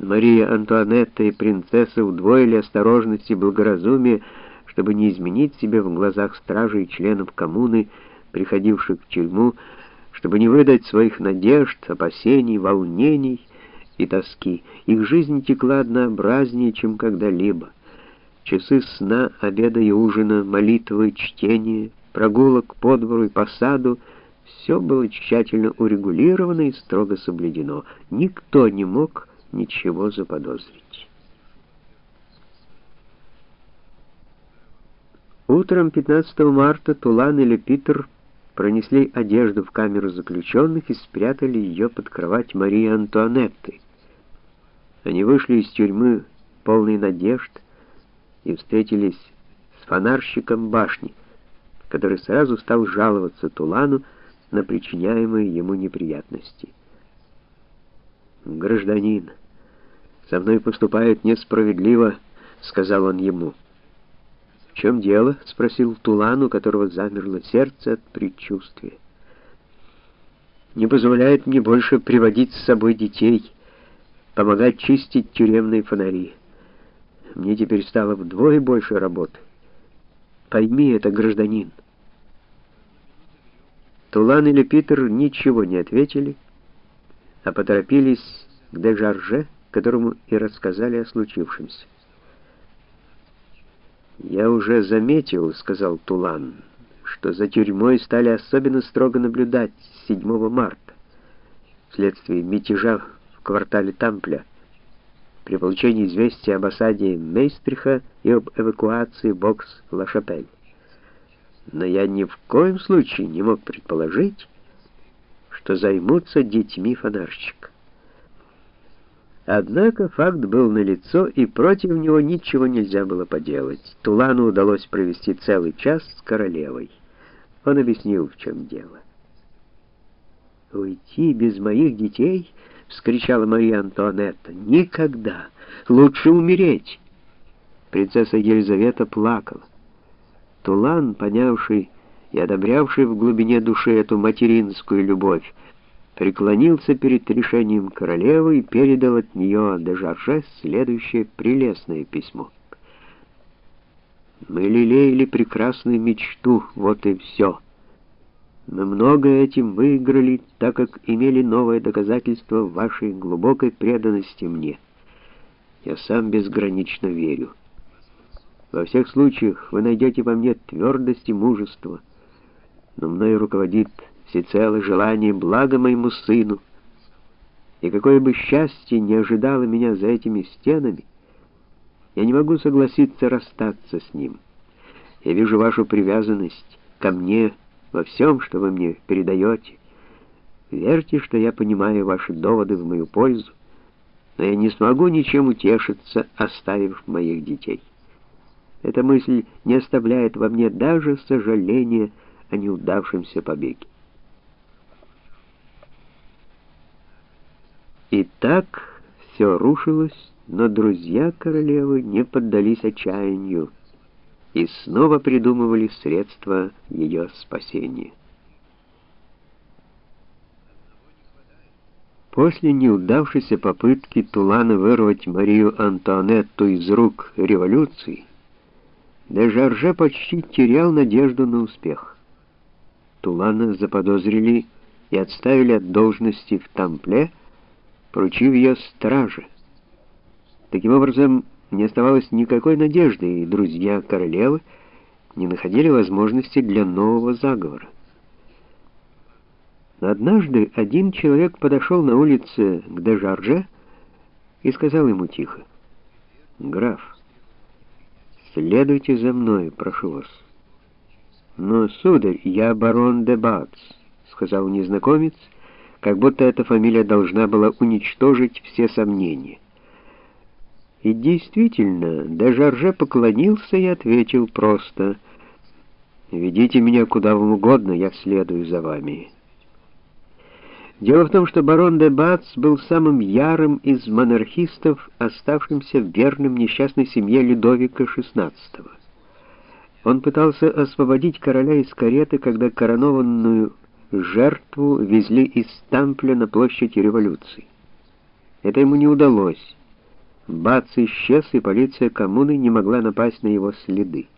Мария Антуанетта и принцесса удвоили осторожность и благоразумие, чтобы не изменить себя в глазах стражей и членов коммуны, приходивших в тюрьму, чтобы не выдать своих надежд, опасений, волнений и тоски. Их жизнь текла однообразнее, чем когда-либо. Часы сна, обеда и ужина, молитвы, чтения, прогулок по двору и по саду — все было тщательно урегулировано и строго соблюдено. Никто не мог ничего заподозрить. Утром 15 марта Тулан и Лепитер пронесли одежду в камеру заключенных и спрятали ее под кровать Марии Антуанетты. Они вышли из тюрьмы полной надежд и встретились с фонарщиком башни, который сразу стал жаловаться Тулану на причиняемые ему неприятности. «Гражданин, со мной поступают несправедливо», — сказал он ему. «В чем дело?» — спросил Тулан, у которого замерло сердце от предчувствия. «Не позволяет мне больше приводить с собой детей, помогать чистить тюремные фонари. Мне теперь стало вдвое больше работы. Пойми это, гражданин». Тулан и Лепитер ничего не ответили, а поторопились к де Жарже, которому и рассказали о случившемся. «Я уже заметил, — сказал Тулан, — что за тюрьмой стали особенно строго наблюдать с 7 марта, вследствие мятежа в квартале Тампля, при получении известия об осаде Мейстриха и об эвакуации Бокс-Ла-Шапель. Но я ни в коем случае не мог предположить, что займутся детьми фонарщика. Однако факт был налицо, и против него ничего нельзя было поделать. Тулану удалось провести целый час с королевой. Он объяснил, в чем дело. «Уйти без моих детей?» — вскричала Мария Антуанетта. «Никогда! Лучше умереть!» Принцесса Елизавета плакала. Тулан, понявший и одобрявший в глубине души эту материнскую любовь, преклонился перед решением королевы и передал от нее де Жарже следующее прелестное письмо. «Мы лелеяли прекрасную мечту, вот и все. Мы многое этим выиграли, так как имели новое доказательство вашей глубокой преданности мне. Я сам безгранично верю. Во всех случаях вы найдете во мне твердость и мужество, но мною руководит всецело желание блага моему сыну, и какое бы счастье не ожидало меня за этими стенами, я не могу согласиться расстаться с ним. Я вижу вашу привязанность ко мне во всем, что вы мне передаете. Верьте, что я понимаю ваши доводы в мою пользу, но я не смогу ничем утешиться, оставив моих детей. Эта мысль не оставляет во мне даже сожаления о неудавшемся побеге». И так все рушилось, но друзья королевы не поддались отчаянию и снова придумывали средства ее спасения. После неудавшейся попытки Тулана вырвать Марию Антуанетту из рук революции, де Жарже почти терял надежду на успех. Тулана заподозрили и отставили от должности в Тампле, поручив ее страже. Таким образом, не оставалось никакой надежды, и друзья королевы не находили возможности для нового заговора. Но однажды один человек подошел на улице к де Жарже и сказал ему тихо: «Граф, следуйте за мной, прошу вас». «Но, сударь, я барон де Бац», — сказал незнакомец, как будто эта фамилия должна была уничтожить все сомнения. И действительно, де Жарже поклонился и ответил просто: «Ведите меня куда вам угодно, я следую за вами». Дело в том, что барон де Бац был самым ярым из монархистов, оставшимся верным несчастной семье Людовика XVI. Он пытался освободить короля из кареты, когда коронованную жертву везли из Тампля на площадь Революции. Это ему не удалось, Бац исчез, и полиция коммуны не могла напасть на его следы.